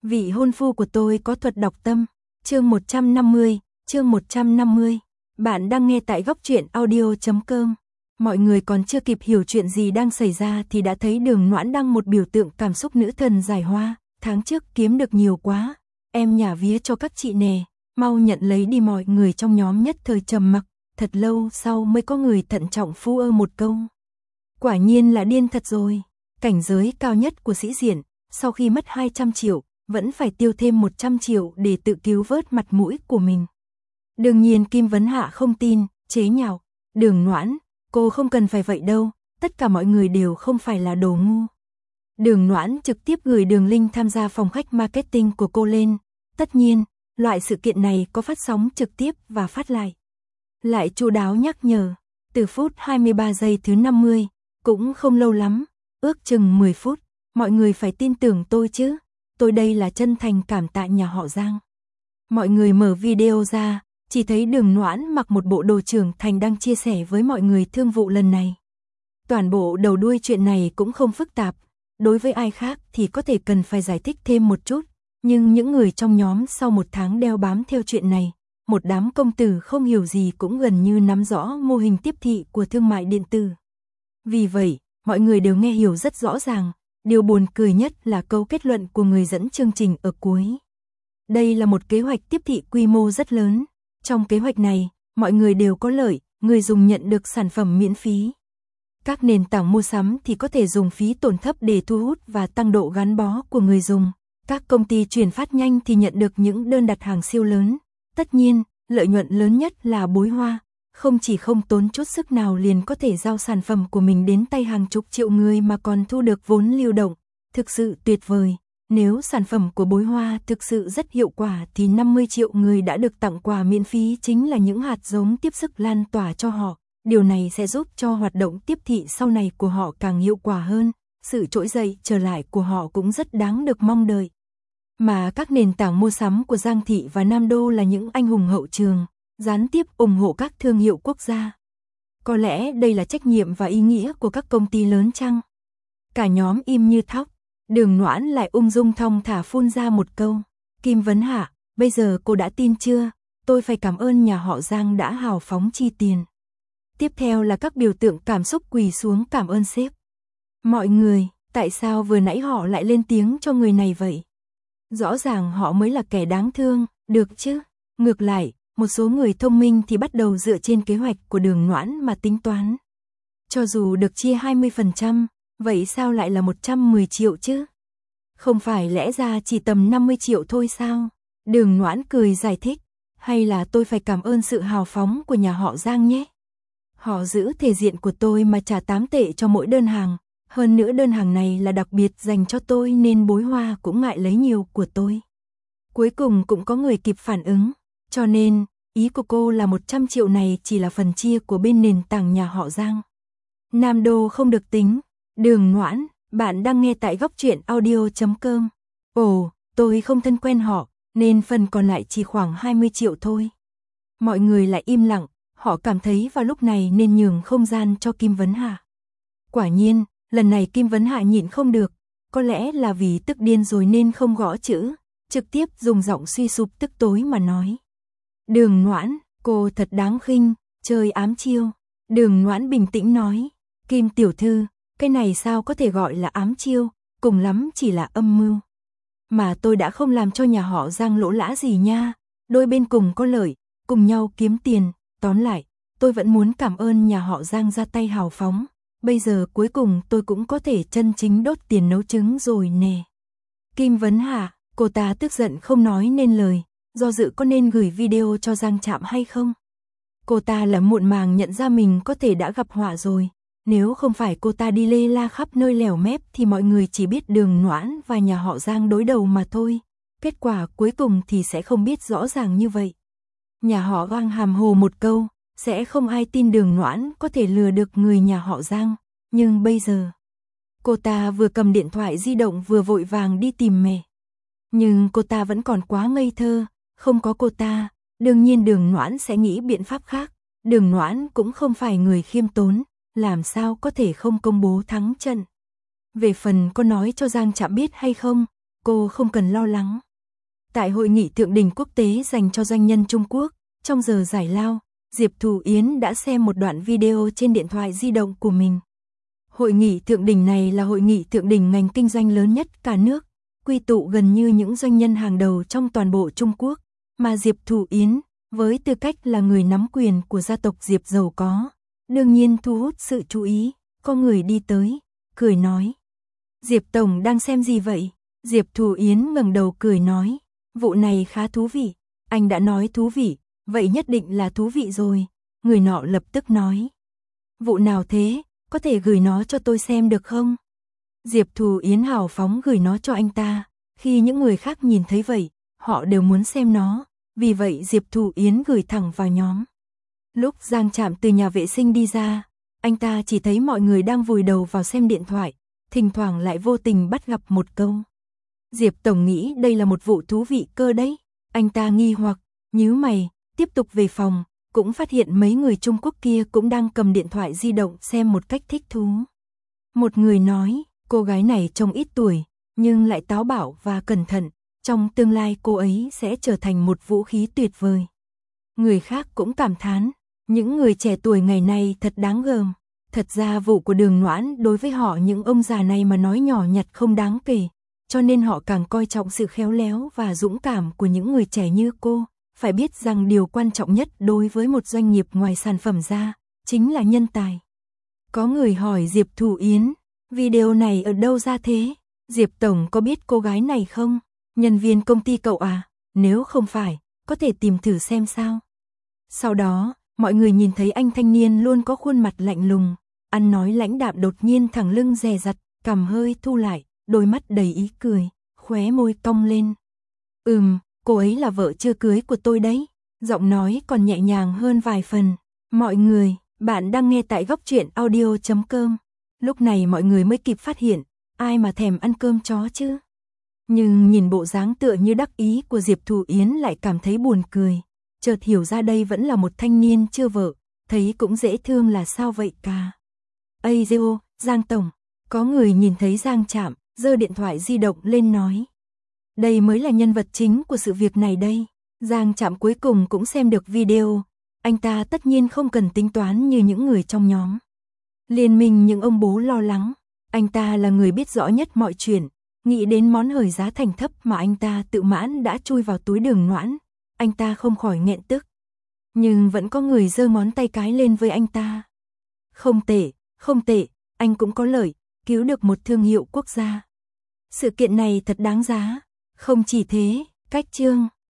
Vị hôn phu của tôi có thuật đọc tâm. Chương 150, chương 150. Bạn đang nghe tại góc truyện audio.com. Mọi người còn chưa kịp hiểu chuyện gì đang xảy ra thì đã thấy Đường Noãn đăng một biểu tượng cảm xúc nữ thần giải hoa. Tháng trước kiếm được nhiều quá, em nhả vía cho các chị nè, mau nhận lấy đi. Mọi người trong nhóm nhất thời trầm mặc, thật lâu sau mới có người thận trọng phu ơ một câu. Quả nhiên là điên thật rồi, cảnh giới cao nhất của sĩ diện, sau khi mất 200 triệu, vẫn phải tiêu thêm 100 triệu để tự cứu vớt mặt mũi của mình. Đương nhiên Kim Vấn Hạ không tin, chế nhạo, Đường Noãn, cô không cần phải vậy đâu, tất cả mọi người đều không phải là đồ ngu. Đường Noãn trực tiếp gửi đường link tham gia phòng khách marketing của cô lên, tất nhiên, loại sự kiện này có phát sóng trực tiếp và phát lại chu đáo nhắc nhở, từ phút 23 giây thứ 50, cũng không lâu lắm, ước chừng 10 phút, mọi người phải tin tưởng tôi chứ, tôi đây là chân thành cảm tạ nhà họ Giang. Mọi người mở video ra, chỉ thấy Đường Noãn mặc một bộ đồ trưởng thành đang chia sẻ với mọi người thương vụ lần này. Toàn bộ đầu đuôi chuyện này cũng không phức tạp, đối với ai khác thì có thể cần phải giải thích thêm một chút, nhưng những người trong nhóm sau một tháng đeo bám theo chuyện này, một đám công tử không hiểu gì cũng gần như nắm rõ mô hình tiếp thị của thương mại điện tử. Vì vậy, mọi người đều nghe hiểu rất rõ ràng, điều buồn cười nhất là câu kết luận của người dẫn chương trình ở cuối. Đây là một kế hoạch tiếp thị quy mô rất lớn, trong kế hoạch này, mọi người đều có lợi, người dùng nhận được sản phẩm miễn phí. Các nền tảng mua sắm thì có thể dùng phí tổn thấp để thu hút và tăng độ gắn bó của người dùng. Các công ty chuyển phát nhanh thì nhận được những đơn đặt hàng siêu lớn. Tất nhiên, lợi nhuận lớn nhất là Bối Hoa, không chỉ không tốn chút sức nào liền có thể giao sản phẩm của mình đến tay hàng chục triệu người mà còn thu được vốn lưu động, thực sự tuyệt vời. Nếu sản phẩm của Bối Hoa thực sự rất hiệu quả thì 50 triệu người đã được tặng quà miễn phí chính là những hạt giống tiếp sức lan tỏa cho họ. Điều này sẽ giúp cho hoạt động tiếp thị sau này của họ càng hiệu quả hơn, sự trỗi dậy trở lại của họ cũng rất đáng được mong đợi. Mà các nền tảng mua sắm của Giang Thị và Nam Đô là những anh hùng hậu trường, gián tiếp ủng hộ các thương hiệu quốc gia. Có lẽ đây là trách nhiệm và ý nghĩa của các công ty lớn chăng? Cả nhóm im như thóc, Đường Noãn lại ung dung thong thả phun ra một câu. Kim Vấn Hạ, bây giờ cô đã tin chưa? Tôi phải cảm ơn nhà họ Giang đã hào phóng chi tiền. Tiếp theo là các biểu tượng cảm xúc quỳ xuống cảm ơn sếp. Mọi người, tại sao vừa nãy họ lại lên tiếng cho người này vậy? Rõ ràng họ mới là kẻ đáng thương, được chứ? Ngược lại, một số người thông minh thì bắt đầu dựa trên kế hoạch của Đường Noãn mà tính toán. Cho dù được chia 20%, vậy sao lại là 110 triệu chứ? Không phải lẽ ra chỉ tầm 50 triệu thôi sao? Đường Noãn cười giải thích, hay là tôi phải cảm ơn sự hào phóng của nhà họ Giang nhé? Họ giữ thể diện của tôi mà trả 8 tệ cho mỗi đơn hàng, hơn nữa đơn hàng này là đặc biệt dành cho tôi nên Bối Hoa cũng ngại lấy nhiều của tôi. Cuối cùng cũng có người kịp phản ứng, cho nên, ý của cô là 100 triệu này chỉ là phần chia của bên nền tảng nhà họ Giang. Nam Đô không được tính. Đường Noãn, bạn đang nghe tại góc truyện audio.com. Ồ, tôi không thân quen họ, nên phần còn lại chỉ khoảng 20 triệu thôi. Mọi người lại im lặng, họ cảm thấy vào lúc này nên nhường không gian cho Kim Vấn Hạ. Quả nhiên, lần này Kim Vấn Hạ nhịn không được, có lẽ là vì tức điên rồi nên không gõ chữ, trực tiếp dùng giọng suy sụp tức tối mà nói. Đường Noãn, cô thật đáng khinh, chơi ám chiêu. Đường Noãn bình tĩnh nói, Kim tiểu thư, cái này sao có thể gọi là ám chiêu, cùng lắm chỉ là âm mưu. Mà tôi đã không làm cho nhà họ Giang lỗ lã gì nha, đôi bên cùng có lợi, cùng nhau kiếm tiền, tóm lại, tôi vẫn muốn cảm ơn nhà họ Giang ra tay hào phóng, bây giờ cuối cùng tôi cũng có thể chân chính đốt tiền nấu trứng rồi nè. Kim Vấn Hạ, cô ta tức giận không nói nên lời, do dự có nên gửi video cho Giang Trạm hay không? Cô ta là muộn màng nhận ra mình có thể đã gặp họa rồi. Nếu không phải cô ta đi lê la khắp nơi lèo mép thì mọi người chỉ biết Đường Noãn và nhà họ Giang đối đầu mà thôi. Kết quả cuối cùng thì sẽ không biết rõ ràng như vậy. Nhà họ Giang hàm hồ một câu, sẽ không ai tin Đường Noãn có thể lừa được người nhà họ Giang. Nhưng bây giờ, cô ta vừa cầm điện thoại di động vừa vội vàng đi tìm mẹ. Nhưng cô ta vẫn còn quá ngây thơ, không có cô ta, đương nhiên Đường Noãn sẽ nghĩ biện pháp khác. Đường Noãn cũng không phải người khiêm tốn, làm sao có thể không công bố thắng trận. Về phần có nói cho Giang Trạm biết hay không, cô không cần lo lắng. Tại hội nghị thượng đỉnh quốc tế dành cho doanh nhân Trung Quốc, trong giờ giải lao, Diệp Thù Yến đã xem một đoạn video trên điện thoại di động của mình. Hội nghị thượng đỉnh này là hội nghị thượng đỉnh ngành kinh doanh lớn nhất cả nước, quy tụ gần như những doanh nhân hàng đầu trong toàn bộ Trung Quốc, mà Diệp Thù Yến, với tư cách là người nắm quyền của gia tộc Diệp giàu có, đương nhiên thu hút sự chú ý. Có người đi tới, cười nói: Diệp Tổng đang xem gì vậy? Diệp Thù Yến ngẩng đầu cười nói: Vụ này khá thú vị. Anh đã nói thú vị, vậy nhất định là thú vị rồi. Người nọ lập tức nói: Vụ nào thế, có thể gửi nó cho tôi xem được không? Diệp Thù Yến hào phóng gửi nó cho anh ta. Khi những người khác nhìn thấy vậy, họ đều muốn xem nó, vì vậy Diệp Thù Yến gửi thẳng vào nhóm. Lúc Giang Trạm từ nhà vệ sinh đi ra, anh ta chỉ thấy mọi người đang vùi đầu vào xem điện thoại, thỉnh thoảng lại vô tình bắt gặp một câu. Diệp Tổng nghĩ đây là một vụ thú vị cơ đấy. Anh ta nghi hoặc, nhíu mày, tiếp tục về phòng, cũng phát hiện mấy người Trung Quốc kia cũng đang cầm điện thoại di động xem một cách thích thú. Một người nói, cô gái này trông ít tuổi, nhưng lại táo bạo và cẩn thận, trong tương lai cô ấy sẽ trở thành một vũ khí tuyệt vời. Người khác cũng cảm thán, những người trẻ tuổi ngày nay thật đáng gờm. Thật ra vụ của Đường Noãn đối với họ những ông già này mà nói nhỏ nhặt không đáng kể, cho nên họ càng coi trọng sự khéo léo và dũng cảm của những người trẻ như cô. Phải biết rằng điều quan trọng nhất đối với một doanh nghiệp ngoài sản phẩm ra, chính là nhân tài. Có người hỏi Diệp Thù Yến, video này ở đâu ra thế? Diệp Tổng có biết cô gái này không? Nhân viên công ty cậu à? Nếu không phải, có thể tìm thử xem sao. Sau đó, mọi người nhìn thấy anh thanh niên luôn có khuôn mặt lạnh lùng, ăn nói lãnh đạm đột nhiên thẳng lưng dè dặt, cằm hơi thu lại, đôi mắt đầy ý cười, khóe môi cong lên. Cô ấy là vợ chưa cưới của tôi đấy. Giọng nói còn nhẹ nhàng hơn vài phần. Mọi người, bạn đang nghe tại góc truyện audio.com. Lúc này mọi người mới kịp phát hiện, ai mà thèm ăn cơm chó chứ. Nhưng nhìn bộ dáng tựa như đắc ý của Diệp Thù Yến lại cảm thấy buồn cười. Chợt hiểu ra đây vẫn là một thanh niên chưa vợ, thấy cũng dễ thương là sao vậy cả. Ây dêu, Giang Tổng. Có người nhìn thấy Giang Trạm, giơ điện thoại di động lên nói. Đây mới là nhân vật chính của sự việc này đây. Giang Trạm cuối cùng cũng xem được video. Anh ta tất nhiên không cần tính toán như những người trong nhóm liên minh những ông bố lo lắng. Anh ta là người biết rõ nhất mọi chuyện. Nghĩ đến món hời giá thành thấp mà anh ta tự mãn đã chui vào túi Đường Noãn, anh ta không khỏi nghẹn tức. Nhưng vẫn có người giơ ngón tay cái lên với anh ta. Không tệ, anh cũng có lợi, cứu được một thương hiệu quốc gia. Sự kiện này thật đáng giá. Không chỉ thế, cách chương